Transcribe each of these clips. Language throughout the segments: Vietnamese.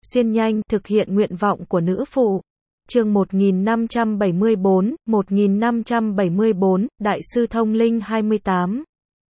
xuyên nhanh, thực hiện nguyện vọng của nữ phụ. Chương 1574, Đại sư Thông Linh 28.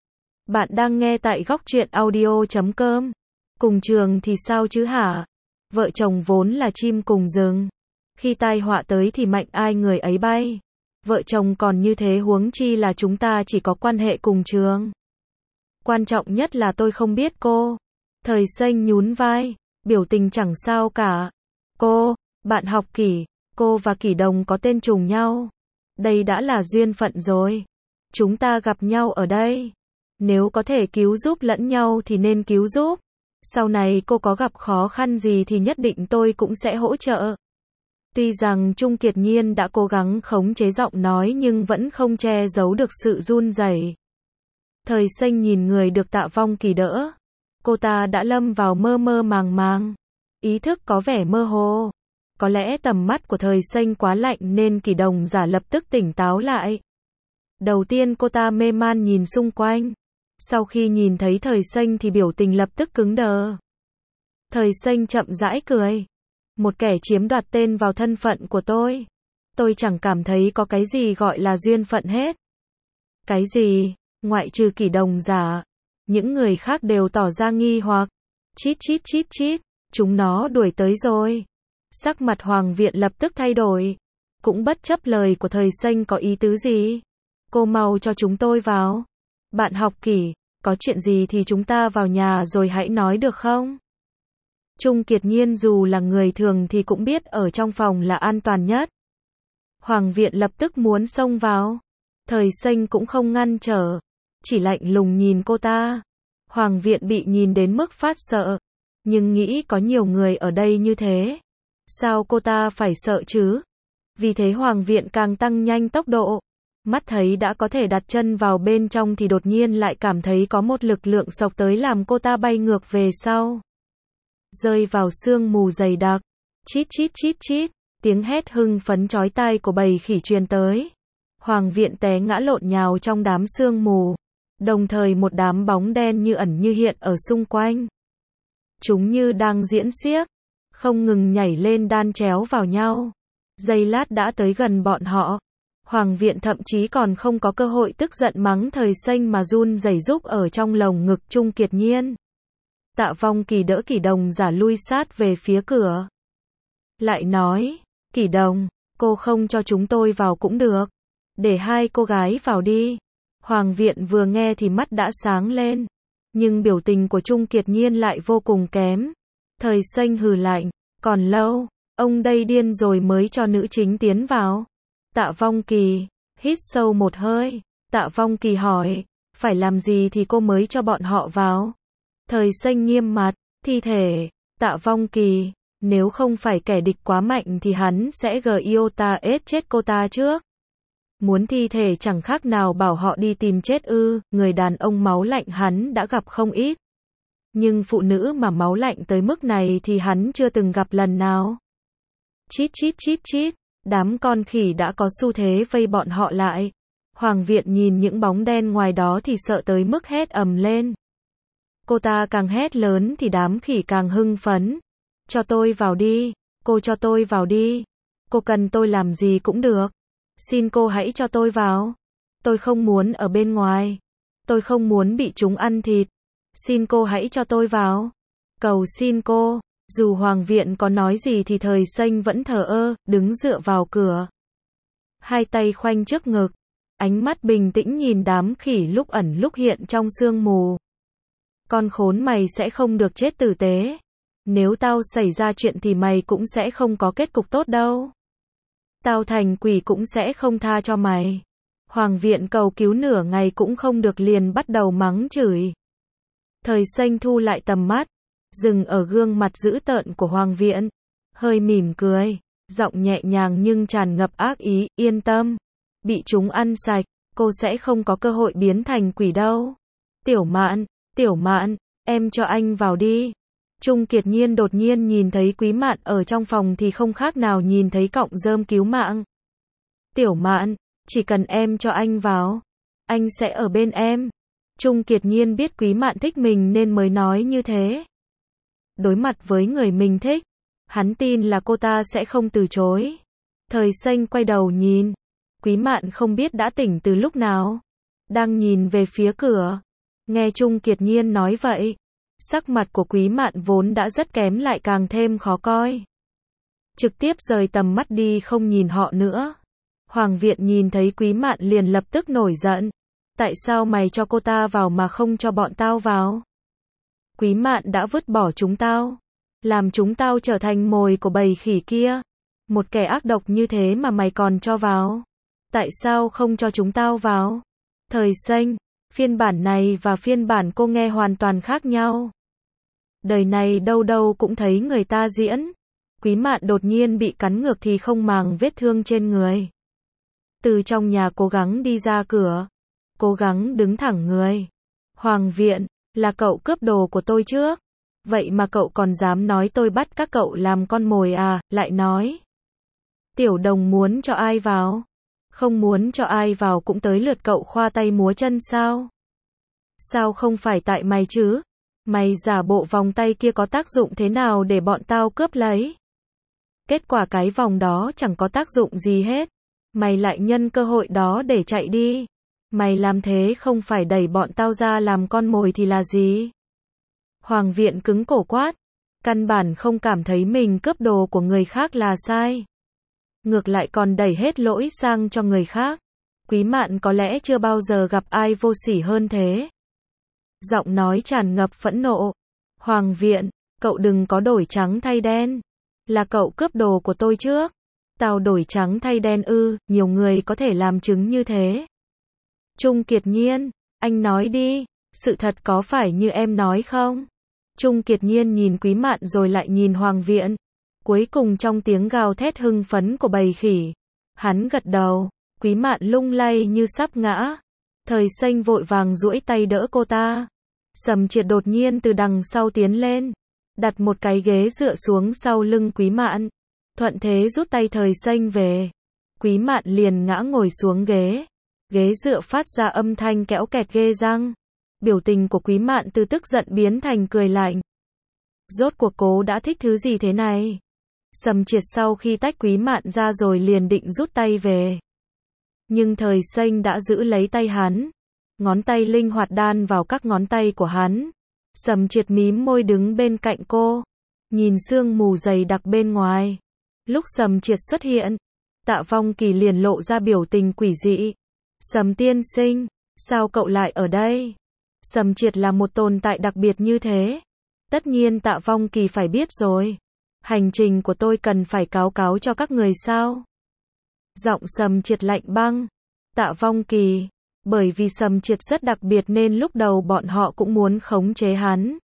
Bạn đang nghe tại góc truyện audio.com. Cùng trường thì sao chứ hả? Vợ chồng vốn là chim cùng rừng. Khi tai họa tới thì mạnh ai người ấy bay. Vợ chồng còn như thế huống chi là chúng ta chỉ có quan hệ cùng trường. Quan trọng nhất là tôi không biết cô. Thời Xanh nhún vai, biểu tình chẳng sao cả. Cô, bạn học Kỷ, cô và Kỷ Đồng có tên trùng nhau. Đây đã là duyên phận rồi. Chúng ta gặp nhau ở đây. Nếu có thể cứu giúp lẫn nhau thì nên cứu giúp. Sau này cô có gặp khó khăn gì thì nhất định tôi cũng sẽ hỗ trợ. Tuy rằng Trung Kiệt Nhiên đã cố gắng khống chế giọng nói nhưng vẫn không che giấu được sự run rẩy. Thời Xanh nhìn người được Tạ Vong Kỳ đỡ. Cô ta đã lâm vào mơ mơ màng màng. Ý thức có vẻ mơ hồ. Có lẽ tầm mắt của Thời Xanh quá lạnh nên Kỷ Đồng giả lập tức tỉnh táo lại. Đầu tiên cô ta mê man nhìn xung quanh. Sau khi nhìn thấy Thời Xanh thì biểu tình lập tức cứng đờ. Thời Xanh chậm rãi cười. Một kẻ chiếm đoạt tên vào thân phận của tôi. Tôi chẳng cảm thấy có cái gì gọi là duyên phận hết. Cái gì? Ngoại trừ Kỷ Đồng giả. Những người khác đều tỏ ra nghi hoặc. Chít chít chít chít. Chúng nó đuổi tới rồi. Sắc mặt Hoàng Viện lập tức thay đổi. Cũng bất chấp lời của Thời Xanh có ý tứ gì. Cô mau cho chúng tôi vào. Bạn học Kỷ, có chuyện gì thì chúng ta vào nhà rồi hãy nói được không? Trung Kiệt Nhiên dù là người thường thì cũng biết ở trong phòng là an toàn nhất. Hoàng Viện lập tức muốn xông vào. Thời Xanh cũng không ngăn trở. Chỉ lạnh lùng nhìn cô ta. Hoàng Viện bị nhìn đến mức phát sợ. Nhưng nghĩ có nhiều người ở đây như thế. Sao cô ta phải sợ chứ? Vì thế Hoàng Viện càng tăng nhanh tốc độ. Mắt thấy đã có thể đặt chân vào bên trong thì đột nhiên lại cảm thấy có một lực lượng xộc tới làm cô ta bay ngược về sau. Rơi vào sương mù dày đặc. Chít chít chít chít. Tiếng hét hưng phấn chói tai của bầy khỉ truyền tới. Hoàng Viện té ngã lộn nhào trong đám sương mù. Đồng thời một đám bóng đen như ẩn như hiện ở xung quanh. Chúng như đang diễn xiếc. Không ngừng nhảy lên đan chéo vào nhau. Giây lát đã tới gần bọn họ. Hoàng Viện thậm chí còn không có cơ hội tức giận mắng Thời Xanh mà run rẩy rúc ở trong lồng ngực Trung Kiệt Nhiên. Tạ Vong Kỳ đỡ Kỷ Đồng giả lui sát về phía cửa. Lại nói, Kỷ Đồng, cô không cho chúng tôi vào cũng được. Để hai cô gái vào đi. Hoàng Viện vừa nghe thì mắt đã sáng lên. Nhưng biểu tình của Trung Kiệt Nhiên lại vô cùng kém. Thời Xanh hừ lạnh, còn lâu, ông đây điên rồi mới cho nữ chính tiến vào. Tạ Vong Kỳ, hít sâu một hơi. Tạ Vong Kỳ hỏi, phải làm gì thì cô mới cho bọn họ vào? Thời Xanh nghiêm mặt, thi thể. Tạ Vong Kỳ, nếu không phải kẻ địch quá mạnh thì hắn sẽ giota chết cô ta trước. Muốn thi thể chẳng khác nào bảo họ đi tìm chết ư, người đàn ông máu lạnh hắn đã gặp không ít. Nhưng phụ nữ mà máu lạnh tới mức này thì hắn chưa từng gặp lần nào. Chít chít chít chít. Đám con khỉ đã có xu thế vây bọn họ lại. Hoàng Viện nhìn những bóng đen ngoài đó thì sợ tới mức hét ầm lên. Cô ta càng hét lớn thì đám khỉ càng hưng phấn. Cho tôi vào đi. Cô cho tôi vào đi. Cô cần tôi làm gì cũng được. Xin cô hãy cho tôi vào. Tôi không muốn ở bên ngoài. Tôi không muốn bị chúng ăn thịt. Xin cô hãy cho tôi vào. Cầu xin cô. Dù Hoàng Viện có nói gì thì Thời Xanh vẫn thờ ơ, đứng dựa vào cửa. Hai tay khoanh trước ngực. Ánh mắt bình tĩnh nhìn đám khỉ lúc ẩn lúc hiện trong sương mù. Con khốn mày sẽ không được chết tử tế. Nếu tao xảy ra chuyện thì mày cũng sẽ không có kết cục tốt đâu. Tao thành quỷ cũng sẽ không tha cho mày. Hoàng Viện cầu cứu nửa ngày cũng không được liền bắt đầu mắng chửi. Thời Xanh thu lại tầm mắt. Dừng ở gương mặt dữ tợn của Hoàng Viện. Hơi mỉm cười. Giọng nhẹ nhàng nhưng tràn ngập ác ý, yên tâm. Bị chúng ăn sạch, cô sẽ không có cơ hội biến thành quỷ đâu. Tiểu Mạn, em cho anh vào đi. Trung Kiệt Nhiên đột nhiên nhìn thấy Quý Mạn ở trong phòng thì không khác nào nhìn thấy cọng rơm cứu mạng. Tiểu Mạn, chỉ cần em cho anh vào, anh sẽ ở bên em. Trung Kiệt Nhiên biết Quý Mạn thích mình nên mới nói như thế. Đối mặt với người mình thích, Hắn tin là cô ta sẽ không từ chối. Thời Xanh quay đầu nhìn. Quý Mạn không biết đã tỉnh từ lúc nào. Đang nhìn về phía cửa. Nghe Trung Kiệt Nhiên nói vậy. Sắc mặt của Quý Mạn vốn đã rất kém lại càng thêm khó coi. Trực tiếp rời tầm mắt đi không nhìn họ nữa. Hoàng Viện nhìn thấy Quý Mạn liền lập tức nổi giận. Tại sao mày cho cô ta vào mà không cho bọn tao vào? Quý Mạn đã vứt bỏ chúng tao. Làm chúng tao trở thành mồi của bầy khỉ kia. Một kẻ ác độc như thế mà mày còn cho vào. Tại sao không cho chúng tao vào? Thời Xanh, phiên bản này và phiên bản cô nghe hoàn toàn khác nhau. Đời này đâu đâu cũng thấy người ta diễn. Quý Mạn đột nhiên bị cắn ngược thì không màng vết thương trên người. Từ trong nhà cố gắng đi ra cửa. Cố gắng đứng thẳng người. Hoàng Viện, là cậu cướp đồ của tôi trước. Vậy mà cậu còn dám nói tôi bắt các cậu làm con mồi à, lại nói. Tiểu Đồng muốn cho ai vào? Không muốn cho ai vào cũng tới lượt cậu khoa tay múa chân sao? Sao không phải tại mày chứ? Mày giả bộ vòng tay kia có tác dụng thế nào để bọn tao cướp lấy? Kết quả cái vòng đó chẳng có tác dụng gì hết. Mày lại nhân cơ hội đó để chạy đi. Mày làm thế không phải đẩy bọn tao ra làm con mồi thì là gì? Hoàng Viện cứng cổ quát. Căn bản không cảm thấy mình cướp đồ của người khác là sai. Ngược lại còn đẩy hết lỗi sang cho người khác. Quý Mạn có lẽ chưa bao giờ gặp ai vô sỉ hơn thế. Giọng nói tràn ngập phẫn nộ. Hoàng Viện, cậu đừng có đổi trắng thay đen. Là cậu cướp đồ của tôi trước. Tao đổi trắng thay đen ư, nhiều người có thể làm chứng như thế. Trung Kiệt Nhiên, anh nói đi, sự thật có phải như em nói không? Trung Kiệt Nhiên nhìn Quý Mạn rồi lại nhìn Hoàng Viện. Cuối cùng trong tiếng gào thét hưng phấn của bầy khỉ, hắn gật đầu. Quý Mạn lung lay như sắp ngã. Thời Xanh vội vàng duỗi tay đỡ cô ta. Sầm Triệt đột nhiên từ đằng sau tiến lên, đặt một cái ghế dựa xuống sau lưng Quý Mạn. Thuận thế rút tay Thời Xanh về. Quý Mạn liền ngã ngồi xuống ghế. Ghế dựa phát ra âm thanh kẽo kẹt ghê răng. Biểu tình của Quý Mạn từ tức giận biến thành cười lạnh. Rốt cuộc cô đã thích thứ gì thế này? Sầm Triệt sau khi tách Quý Mạn ra rồi liền định rút tay về. Nhưng Thời Xanh đã giữ lấy tay hắn. Ngón tay linh hoạt đan vào các ngón tay của hắn. Sầm Triệt mím môi đứng bên cạnh cô. Nhìn sương mù dày đặc bên ngoài. Lúc Sầm Triệt xuất hiện, Tạ Vong Kỳ liền lộ ra biểu tình quỷ dị. Sầm tiên sinh, sao cậu lại ở đây? Sầm Triệt là một tồn tại đặc biệt như thế. Tất nhiên Tạ Vong Kỳ phải biết rồi. Hành trình của tôi cần phải cáo cáo cho các người sao? Giọng Sầm Triệt lạnh băng. Tạ Vong Kỳ, bởi vì Sầm Triệt rất đặc biệt nên lúc đầu bọn họ cũng muốn khống chế hắn.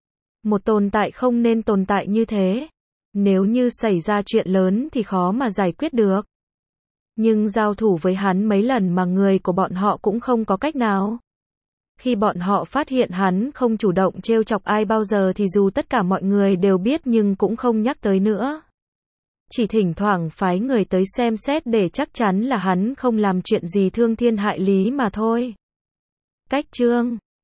Một tồn tại không nên tồn tại như thế. Nếu như xảy ra chuyện lớn thì khó mà giải quyết được. Nhưng giao thủ với hắn mấy lần mà người của bọn họ cũng không có cách nào. Khi bọn họ phát hiện hắn không chủ động trêu chọc ai bao giờ thì dù tất cả mọi người đều biết nhưng cũng không nhắc tới nữa. Chỉ thỉnh thoảng phái người tới xem xét để chắc chắn là hắn không làm chuyện gì thương thiên hại lý mà thôi. Cách chương